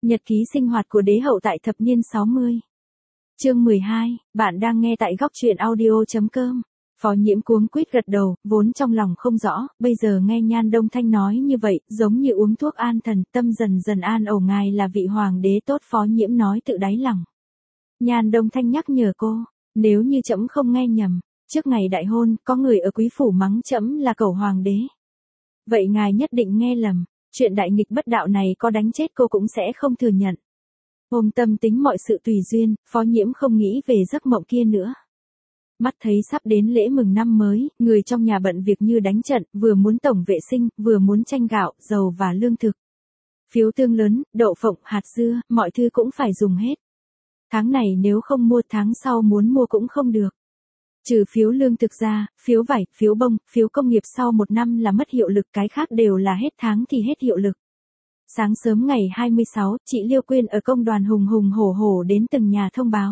Nhật ký sinh hoạt của đế hậu tại thập niên 60. Chương 12, bạn đang nghe tại góc truyện audio.com. Phó Nhiễm cuống quýt gật đầu, vốn trong lòng không rõ, bây giờ nghe Nhan Đông Thanh nói như vậy, giống như uống thuốc an thần, tâm dần dần an ổn. Ngài là vị hoàng đế tốt, Phó Nhiễm nói tự đáy lòng. Nhan Đông Thanh nhắc nhở cô, nếu như trẫm không nghe nhầm, trước ngày đại hôn, có người ở quý phủ mắng trẫm là cẩu hoàng đế. Vậy ngài nhất định nghe lầm, chuyện đại nghịch bất đạo này có đánh chết cô cũng sẽ không thừa nhận. Ôm tâm tính mọi sự tùy duyên, Phó Nhiễm không nghĩ về giấc mộng kia nữa. Mắt thấy sắp đến lễ mừng năm mới, người trong nhà bận việc như đánh trận, vừa muốn tổng vệ sinh, vừa muốn tranh gạo, dầu và lương thực. Phiếu tương lớn, đậu phộng, hạt dưa, mọi thứ cũng phải dùng hết. Tháng này nếu không mua tháng sau muốn mua cũng không được. Trừ phiếu lương thực ra, phiếu vải, phiếu bông, phiếu công nghiệp sau 1 năm là mất hiệu lực, cái khác đều là hết tháng thì hết hiệu lực. Sáng sớm ngày 26, chị Liêu Quyên ở công đoàn hùng hùng hổ hổ đến từng nhà thông báo.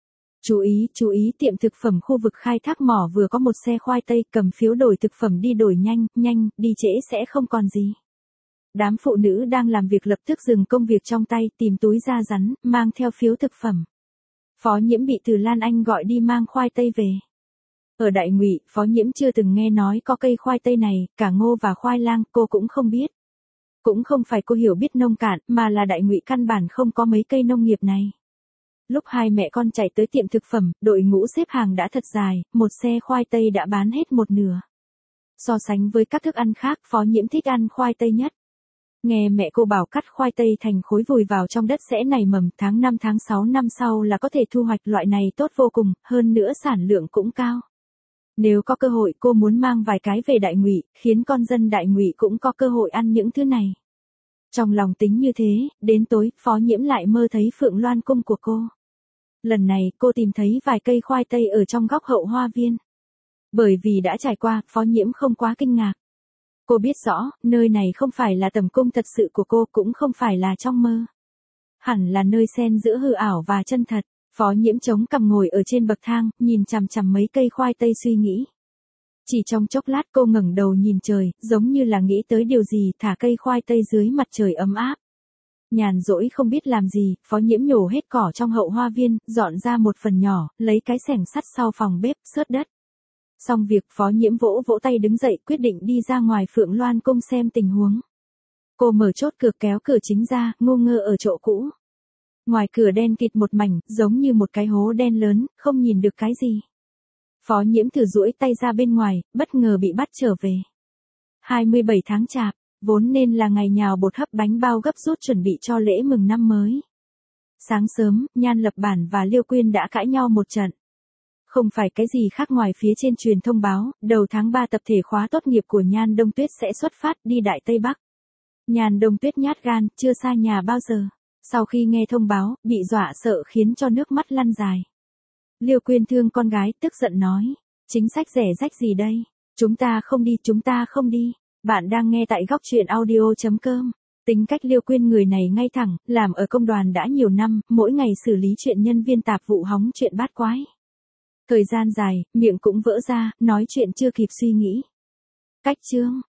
Chú ý, tiệm thực phẩm khu vực khai thác mỏ vừa có một xe khoai tây, cầm phiếu đổi thực phẩm đi đổi nhanh, đi trễ sẽ không còn gì. Đám phụ nữ đang làm việc lập tức dừng công việc trong tay, tìm túi da rắn, mang theo phiếu thực phẩm. Phó Nhiễm bị Từ Lan Anh gọi đi mang khoai tây về. Ở Đại Ngụy, Phó Nhiễm chưa từng nghe nói có cây khoai tây này, cả ngô và khoai lang cô cũng không biết. Cũng không phải cô hiểu biết nông cạn, mà là Đại Ngụy căn bản không có mấy cây nông nghiệp này. Lúc hai mẹ con chạy tới tiệm thực phẩm, đội ngũ xếp hàng đã thật dài, một xe khoai tây đã bán hết một nửa. So sánh với các thức ăn khác, Phó Nhiễm thích ăn khoai tây nhất. Nghe mẹ cô bảo cắt khoai tây thành khối vùi vào trong đất sẽ nảy mầm, tháng 5 tháng 6 năm sau là có thể thu hoạch, loại này tốt vô cùng, hơn nữa sản lượng cũng cao. Nếu có cơ hội cô muốn mang vài cái về Đại Ngụy, khiến con dân Đại Ngụy cũng có cơ hội ăn những thứ này. Trong lòng tính như thế, đến tối, Phó Nhiễm lại mơ thấy Phượng Loan cung của cô. Lần này cô tìm thấy vài cây khoai tây ở trong góc hậu hoa viên. Bởi vì đã trải qua, Phó Nhiễm không quá kinh ngạc. Cô biết rõ, nơi này không phải là tầm cung thật sự của cô, cũng không phải là trong mơ. Hẳn là nơi xen giữa hư ảo và chân thật. Phó Nhiễm chống cằm ngồi ở trên bậc thang, nhìn chằm chằm mấy cây khoai tây suy nghĩ. Chỉ trong chốc lát cô ngẩng đầu nhìn trời, giống như là nghĩ tới điều gì, thả cây khoai tây dưới mặt trời ấm áp. Nhàn rỗi không biết làm gì, Phó Nhiễm nhổ hết cỏ trong hậu hoa viên, dọn ra một phần nhỏ, lấy cái xẻng sắt sau phòng bếp, xớt đất. Xong việc, Phó Nhiễm vỗ vỗ tay đứng dậy, quyết định đi ra ngoài Phượng Loan cung xem tình huống. Cô mở chốt cửa, kéo cửa chính ra, ngô ngơ ở chỗ cũ. Ngoài cửa đen kịt một mảnh, giống như một cái hố đen lớn, không nhìn được cái gì. Phó Nhiễm thử duỗi tay ra bên ngoài, bất ngờ bị bắt trở về. 27 tháng Chạp, vốn nên là ngày nhào bột hấp bánh bao gấp rút chuẩn bị cho lễ mừng năm mới. Sáng sớm, Nhan Lập Bản và Liêu Quyên đã cãi nhau một trận. Không phải cái gì khác ngoài phía trên truyền thông báo, đầu tháng 3 tập thể khóa tốt nghiệp của Nhan Đông Tuyết sẽ xuất phát đi Đại Tây Bắc. Nhan Đông Tuyết nhát gan, chưa xa nhà bao giờ. Sau khi nghe thông báo, bị dọa sợ khiến cho nước mắt lăn dài. Liêu Quyên thương con gái, tức giận nói, chính sách rẻ rách gì đây? Chúng ta không đi. Bạn đang nghe tại góc truyện audio.com. Tính cách Liêu Quyên người này ngay thẳng, làm ở công đoàn đã nhiều năm, mỗi ngày xử lý chuyện nhân viên tạp vụ hóng chuyện bát quái. Thời gian dài, miệng cũng vỡ ra, nói chuyện chưa kịp suy nghĩ. Cách chương,